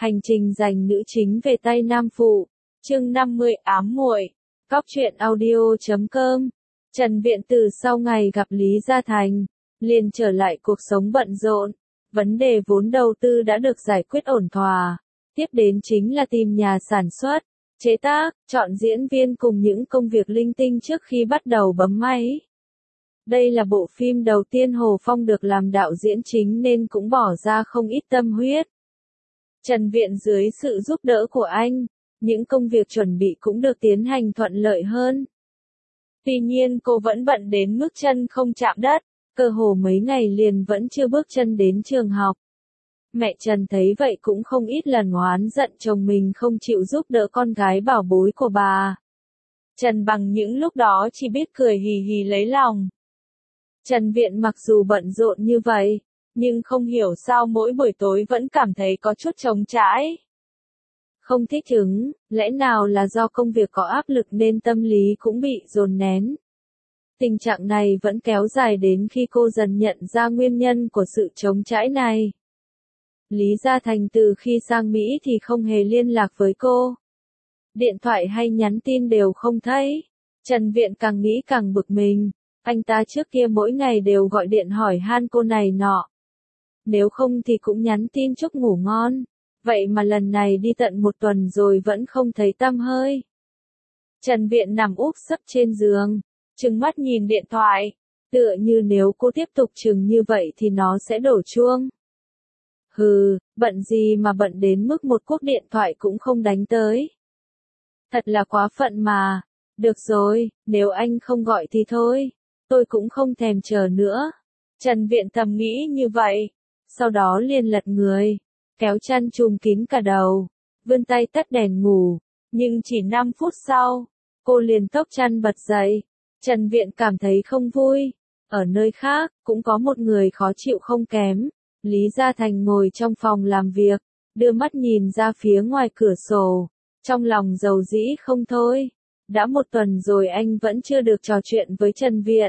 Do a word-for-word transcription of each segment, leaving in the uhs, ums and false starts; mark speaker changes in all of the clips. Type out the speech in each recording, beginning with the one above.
Speaker 1: Hành trình dành nữ chính về tay nam phụ. Chương năm mươi ám muội. Cóc truyện audio chấm com. Trần Viện từ sau ngày gặp Lý Gia Thành, liền trở lại cuộc sống bận rộn. Vấn đề vốn đầu tư đã được giải quyết ổn thỏa. Tiếp đến chính là tìm nhà sản xuất, chế tác, chọn diễn viên cùng những công việc linh tinh trước khi bắt đầu bấm máy. Đây là bộ phim đầu tiên Hồ Phong được làm đạo diễn chính nên cũng bỏ ra không ít tâm huyết. Trần Viện dưới sự giúp đỡ của anh, những công việc chuẩn bị cũng được tiến hành thuận lợi hơn. Tuy nhiên cô vẫn bận đến mức chân không chạm đất, cơ hồ mấy ngày liền vẫn chưa bước chân đến trường học. Mẹ Trần thấy vậy cũng không ít lần oán giận chồng mình không chịu giúp đỡ con gái bảo bối của bà. Trần bằng những lúc đó chỉ biết cười hì hì lấy lòng. Trần Viện mặc dù bận rộn như vậy, nhưng không hiểu sao mỗi buổi tối vẫn cảm thấy có chút trống trải. Không thích ứng, lẽ nào là do công việc có áp lực nên tâm lý cũng bị dồn nén. Tình trạng này vẫn kéo dài đến khi cô dần nhận ra nguyên nhân của sự trống trải này. Lý Gia Thành từ khi sang Mỹ thì không hề liên lạc với cô. Điện thoại hay nhắn tin đều không thấy. Trần Viện càng nghĩ càng bực mình. Anh ta trước kia mỗi ngày đều gọi điện hỏi han cô này nọ. Nếu không thì cũng nhắn tin chúc ngủ ngon. Vậy mà lần này đi tận một tuần rồi vẫn không thấy tăm hơi. Trần Viện nằm úp sấp trên giường, trừng mắt nhìn điện thoại. Tựa như nếu cô tiếp tục trừng như vậy thì nó sẽ đổ chuông. Hừ, bận gì mà bận đến mức một cuộc điện thoại cũng không đánh tới. Thật là quá phận mà. Được rồi, nếu anh không gọi thì thôi. Tôi cũng không thèm chờ nữa. Trần Viện thầm nghĩ như vậy. Sau đó liền lật người, kéo chăn trùm kín cả đầu, vươn tay tắt đèn ngủ. Nhưng chỉ năm phút sau, cô liền tốc chăn bật dậy. Trần Viện cảm thấy không vui. Ở nơi khác, cũng có một người khó chịu không kém. Lý Gia Thành ngồi trong phòng làm việc, đưa mắt nhìn ra phía ngoài cửa sổ. Trong lòng dầu dĩ không thôi. Đã một tuần rồi anh vẫn chưa được trò chuyện với Trần Viện.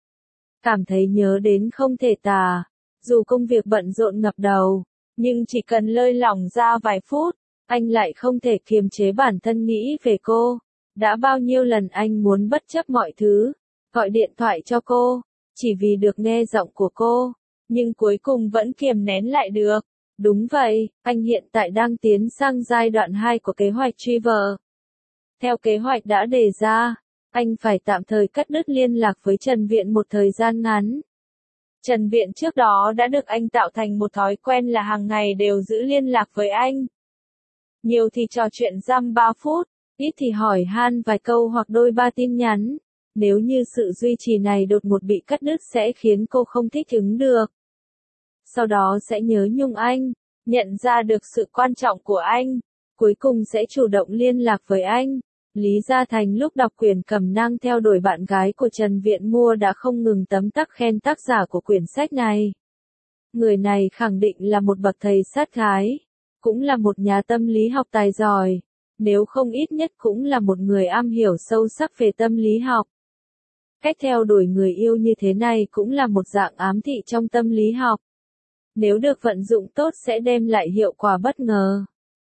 Speaker 1: Cảm thấy nhớ đến không thể tả. Dù công việc bận rộn ngập đầu, nhưng chỉ cần lơi lỏng ra vài phút, anh lại không thể kiềm chế bản thân nghĩ về cô. Đã bao nhiêu lần anh muốn bất chấp mọi thứ, gọi điện thoại cho cô, chỉ vì được nghe giọng của cô, nhưng cuối cùng vẫn kiềm nén lại được. Đúng vậy, anh hiện tại đang tiến sang giai đoạn hai của kế hoạch truy vợ. Theo kế hoạch đã đề ra, anh phải tạm thời cắt đứt liên lạc với Trần Viện một thời gian ngắn. Trần Viện trước đó đã được anh tạo thành một thói quen là hàng ngày đều giữ liên lạc với anh. Nhiều thì trò chuyện dăm ba phút, ít thì hỏi han vài câu hoặc đôi ba tin nhắn. Nếu như sự duy trì này đột ngột bị cắt đứt sẽ khiến cô không thích ứng được. Sau đó sẽ nhớ nhung anh, nhận ra được sự quan trọng của anh, cuối cùng sẽ chủ động liên lạc với anh. Lý Gia Thành lúc đọc quyển Cẩm nang theo đuổi bạn gái của Trần Viện mua đã không ngừng tấm tắc khen tác giả của quyển sách này. Người này khẳng định là một bậc thầy sát gái, cũng là một nhà tâm lý học tài giỏi, nếu không ít nhất cũng là một người am hiểu sâu sắc về tâm lý học. Cách theo đuổi người yêu như thế này cũng là một dạng ám thị trong tâm lý học. Nếu được vận dụng tốt sẽ đem lại hiệu quả bất ngờ.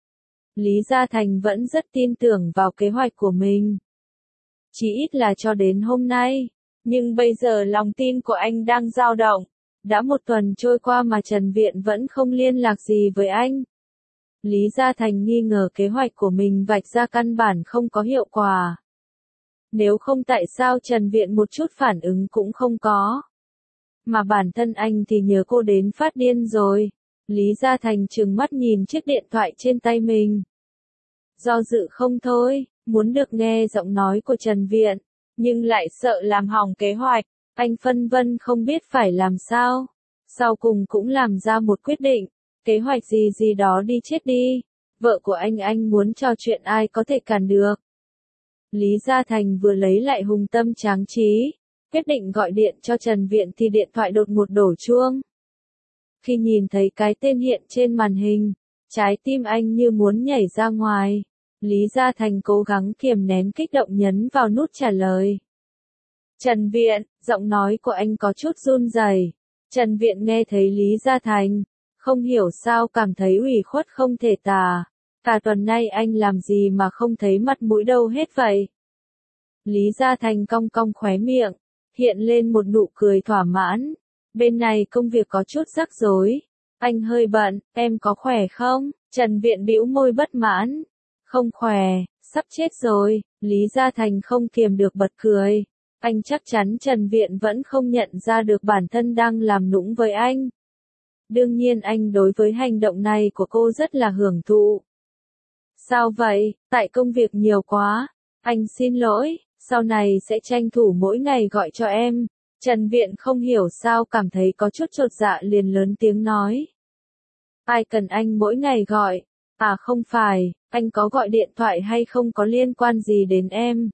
Speaker 1: Lý Gia Thành vẫn rất tin tưởng vào kế hoạch của mình. Chỉ ít là cho đến hôm nay. Nhưng bây giờ lòng tin của anh đang dao động. Đã một tuần trôi qua mà Trần Viện vẫn không liên lạc gì với anh. Lý Gia Thành nghi ngờ kế hoạch của mình vạch ra căn bản không có hiệu quả. Nếu không tại sao Trần Viện một chút phản ứng cũng không có. Mà bản thân anh thì nhớ cô đến phát điên rồi. Lý Gia Thành trừng mắt nhìn chiếc điện thoại trên tay mình. Do dự không thôi, muốn được nghe giọng nói của Trần Viện, nhưng lại sợ làm hỏng kế hoạch. Anh phân vân không biết phải làm sao. Sau cùng cũng làm ra một quyết định. Kế hoạch gì gì đó đi chết đi. Vợ của anh anh muốn trò chuyện ai có thể cản được. Lý Gia Thành vừa lấy lại hùng tâm tráng trí. Quyết định gọi điện cho Trần Viện thì điện thoại đột ngột đổ chuông. Khi nhìn thấy cái tên hiện trên màn hình, trái tim anh như muốn nhảy ra ngoài. Lý Gia Thành cố gắng kiềm nén kích động nhấn vào nút trả lời. Trần Viện, giọng nói của anh có chút run rẩy. Trần Viện nghe thấy Lý Gia Thành, không hiểu sao cảm thấy ủy khuất không thể tả. Cả tuần nay anh làm gì mà không thấy mặt mũi đâu hết vậy? Lý Gia Thành cong cong khóe miệng, hiện lên một nụ cười thỏa mãn. Bên này công việc có chút rắc rối. Anh hơi bận, em có khỏe không? Trần Viện bĩu môi bất mãn. Không khỏe, sắp chết rồi. Lý Gia Thành không kiềm được bật cười. Anh chắc chắn Trần Viện vẫn không nhận ra được bản thân đang làm nũng với anh. Đương nhiên anh đối với hành động này của cô rất là hưởng thụ. Sao vậy? Tại công việc nhiều quá. Anh xin lỗi, sau này sẽ tranh thủ mỗi ngày gọi cho em. Trần Viện không hiểu sao cảm thấy có chút chột dạ liền lớn tiếng nói. Ai cần anh mỗi ngày gọi? À không phải, anh có gọi điện thoại hay không có liên quan gì đến em.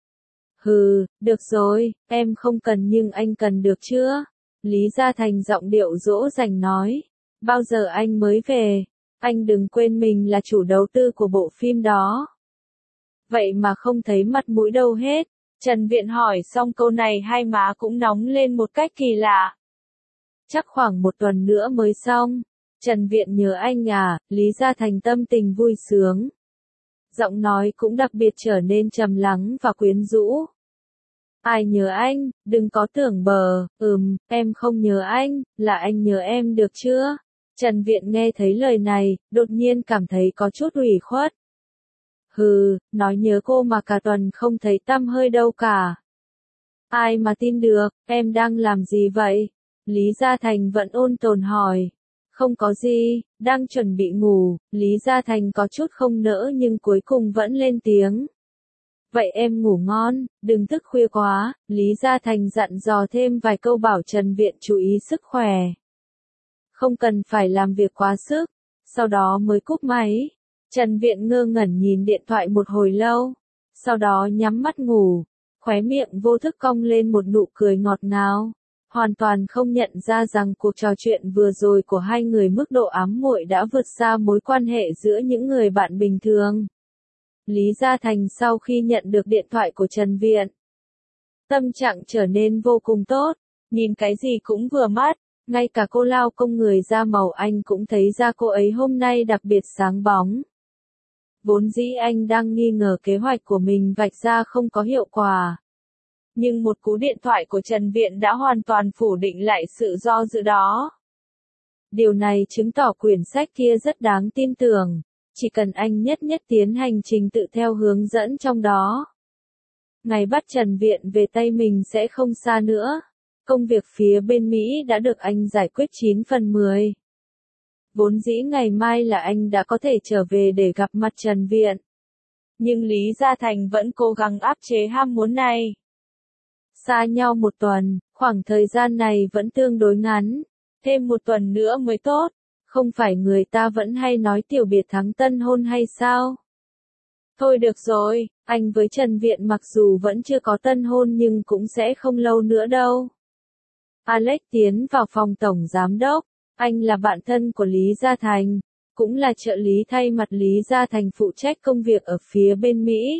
Speaker 1: Hừ, được rồi, em không cần nhưng anh cần được chưa? Lý Gia Thành giọng điệu dỗ dành nói. Bao giờ anh mới về? Anh đừng quên mình là chủ đầu tư của bộ phim đó. Vậy mà không thấy mặt mũi đâu hết. Trần Viện hỏi xong câu này hai má cũng nóng lên một cách kỳ lạ. Chắc khoảng một tuần nữa mới xong. Trần Viện nhớ anh à, Lý Gia Thành tâm tình vui sướng. Giọng nói cũng đặc biệt trở nên trầm lắng và quyến rũ. Ai nhớ anh, đừng có tưởng bờ, ừm, em không nhớ anh, là anh nhớ em được chưa? Trần Viện nghe thấy lời này, đột nhiên cảm thấy có chút ủy khuất. Hừ, nói nhớ cô mà cả tuần không thấy tăm hơi đâu cả. Ai mà tin được, em đang làm gì vậy? Lý Gia Thành vẫn ôn tồn hỏi. Không có gì, đang chuẩn bị ngủ. Lý Gia Thành có chút không nỡ nhưng cuối cùng vẫn lên tiếng. Vậy em ngủ ngon, đừng thức khuya quá. Lý Gia Thành dặn dò thêm vài câu bảo Trần Viện chú ý sức khỏe. Không cần phải làm việc quá sức. Sau đó mới cúp máy. Trần Viện ngơ ngẩn nhìn điện thoại một hồi lâu. Sau đó nhắm mắt ngủ. Khóe miệng vô thức cong lên một nụ cười ngọt ngào. Hoàn toàn không nhận ra rằng cuộc trò chuyện vừa rồi của hai người mức độ ám muội đã vượt xa mối quan hệ giữa những người bạn bình thường. Lý Gia Thành sau khi nhận được điện thoại của Trần Viện, tâm trạng trở nên vô cùng tốt, nhìn cái gì cũng vừa mắt, ngay cả cô lao công người da màu anh cũng thấy ra cô ấy hôm nay đặc biệt sáng bóng. Vốn dĩ anh đang nghi ngờ kế hoạch của mình vạch ra không có hiệu quả. Nhưng một cú điện thoại của Trần Viện đã hoàn toàn phủ định lại sự do dự đó. Điều này chứng tỏ quyển sách kia rất đáng tin tưởng, chỉ cần anh nhất nhất tiến hành trình tự theo hướng dẫn trong đó. Ngày bắt Trần Viện về tay mình sẽ không xa nữa. Công việc phía bên Mỹ đã được anh giải quyết chín phần mười. Vốn dĩ ngày mai là anh đã có thể trở về để gặp mặt Trần Viện. Nhưng Lý Gia Thành vẫn cố gắng áp chế ham muốn này. Xa nhau một tuần, khoảng thời gian này vẫn tương đối ngắn. Thêm một tuần nữa mới tốt. Không phải người ta vẫn hay nói tiểu biệt thắng tân hôn hay sao? Thôi được rồi, anh với Trần Viện mặc dù vẫn chưa có tân hôn nhưng cũng sẽ không lâu nữa đâu. Alex tiến vào phòng tổng giám đốc. Anh là bạn thân của Lý Gia Thành, cũng là trợ lý thay mặt Lý Gia Thành phụ trách công việc ở phía bên Mỹ.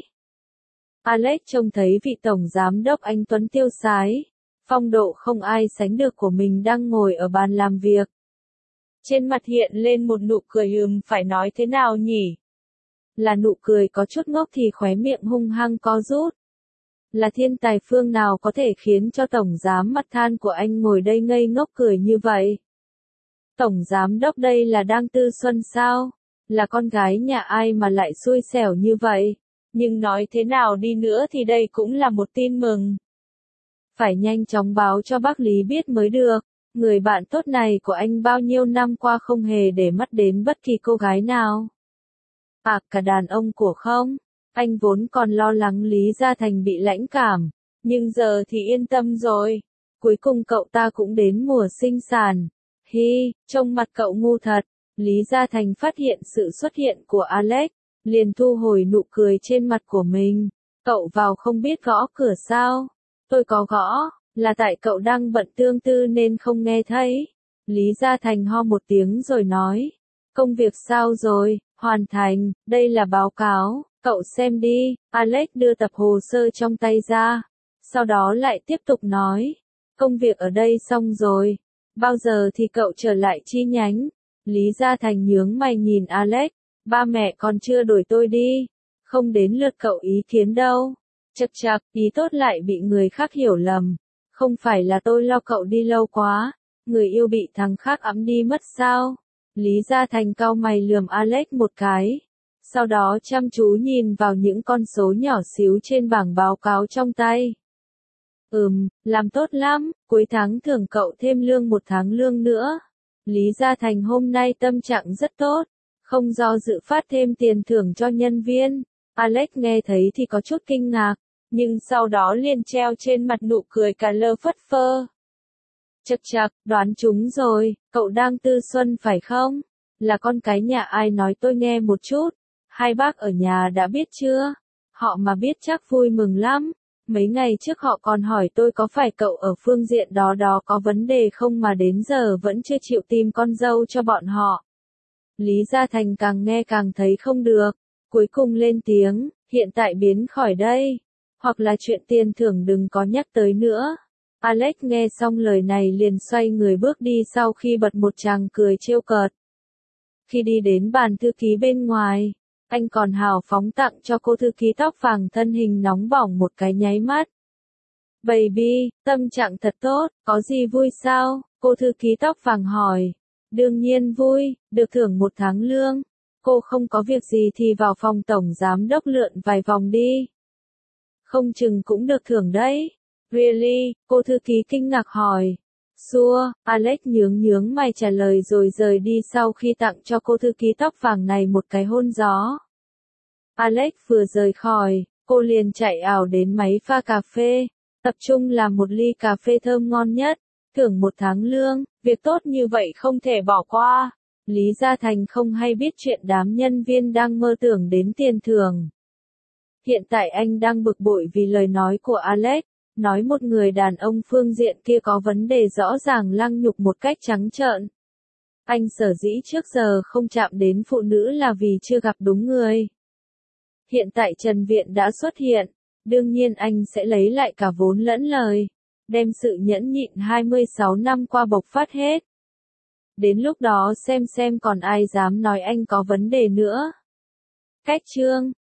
Speaker 1: Alex trông thấy vị tổng giám đốc anh tuấn tiêu sái, phong độ không ai sánh được của mình đang ngồi ở bàn làm việc. Trên mặt hiện lên một nụ cười ừm phải nói thế nào nhỉ? Là nụ cười có chút ngốc thì khóe miệng hung hăng co rút. Là thiên tài phương nào có thể khiến cho tổng giám mặt than của anh ngồi đây ngây ngốc cười như vậy? Tổng giám đốc đây là đang tư xuân sao? Là con gái nhà ai mà lại xui xẻo như vậy? Nhưng nói thế nào đi nữa thì đây cũng là một tin mừng. Phải nhanh chóng báo cho bác Lý biết mới được. Người bạn tốt này của anh bao nhiêu năm qua không hề để mắt đến bất kỳ cô gái nào. À, cả đàn ông của không? Anh vốn còn lo lắng Lý Gia Thành bị lãnh cảm. Nhưng giờ thì yên tâm rồi. Cuối cùng cậu ta cũng đến mùa sinh sản. Hi, trông mặt cậu ngu thật. Lý Gia Thành phát hiện sự xuất hiện của Alex, liền thu hồi nụ cười trên mặt của mình. Cậu vào không biết gõ cửa sao? Tôi có gõ, là tại cậu đang bận tương tư nên không nghe thấy. Lý Gia Thành ho một tiếng rồi nói. Công việc sao rồi? Hoàn thành, đây là báo cáo, cậu xem đi. Alex đưa tập hồ sơ trong tay ra. Sau đó lại tiếp tục nói. Công việc ở đây xong rồi. Bao giờ thì cậu trở lại chi nhánh? Lý Gia Thành nhướng mày nhìn Alex, ba mẹ còn chưa đuổi tôi đi, không đến lượt cậu ý kiến đâu. Chậc chậc, ý tốt lại bị người khác hiểu lầm. Không phải là tôi lo cậu đi lâu quá, người yêu bị thằng khác ẵm đi mất sao? Lý Gia Thành cau mày lườm Alex một cái. Sau đó chăm chú nhìn vào những con số nhỏ xíu trên bảng báo cáo trong tay. Ừm, làm tốt lắm, cuối tháng thưởng cậu thêm lương một tháng lương nữa. Lý Gia Thành hôm nay tâm trạng rất tốt, không do dự phát thêm tiền thưởng cho nhân viên. Alex nghe thấy thì có chút kinh ngạc, nhưng sau đó liền treo trên mặt nụ cười cả lơ phất phơ. Chậc chậc, đoán chúng rồi, cậu đang tư xuân phải không? Là con cái nhà ai nói tôi nghe một chút. Hai bác ở nhà đã biết chưa? Họ mà biết chắc vui mừng lắm. Mấy ngày trước họ còn hỏi tôi có phải cậu ở phương diện đó đó có vấn đề không mà đến giờ vẫn chưa chịu tìm con dâu cho bọn họ. Lý Gia Thành càng nghe càng thấy không được, cuối cùng lên tiếng, hiện tại biến khỏi đây, hoặc là chuyện tiền thưởng đừng có nhắc tới nữa. Alex nghe xong lời này liền xoay người bước đi sau khi bật một tràng cười trêu cợt. Khi đi đến bàn thư ký bên ngoài, anh còn hào phóng tặng cho cô thư ký tóc vàng thân hình nóng bỏng một cái nháy mắt. Baby, tâm trạng thật tốt, có gì vui sao? Cô thư ký tóc vàng hỏi. Đương nhiên vui, được thưởng một tháng lương. Cô không có việc gì thì vào phòng tổng giám đốc lượn vài vòng đi. Không chừng cũng được thưởng đấy. Really? Cô thư ký kinh ngạc hỏi. Sure, Alex nhướng nhướng mày trả lời rồi rời đi sau khi tặng cho cô thư ký tóc vàng này một cái hôn gió. Alex vừa rời khỏi, cô liền chạy ảo đến máy pha cà phê, tập trung làm một ly cà phê thơm ngon nhất, thưởng một tháng lương, việc tốt như vậy không thể bỏ qua. Lý Gia Thành không hay biết chuyện đám nhân viên đang mơ tưởng đến tiền thưởng. Hiện tại anh đang bực bội vì lời nói của Alex, nói một người đàn ông phương diện kia có vấn đề rõ ràng lăng nhục một cách trắng trợn. Anh sở dĩ trước giờ không chạm đến phụ nữ là vì chưa gặp đúng người. Hiện tại Trần Viện đã xuất hiện, đương nhiên anh sẽ lấy lại cả vốn lẫn lời, đem sự nhẫn nhịn hai mươi sáu năm qua bộc phát hết. Đến lúc đó xem xem còn ai dám nói anh có vấn đề nữa. Cách chương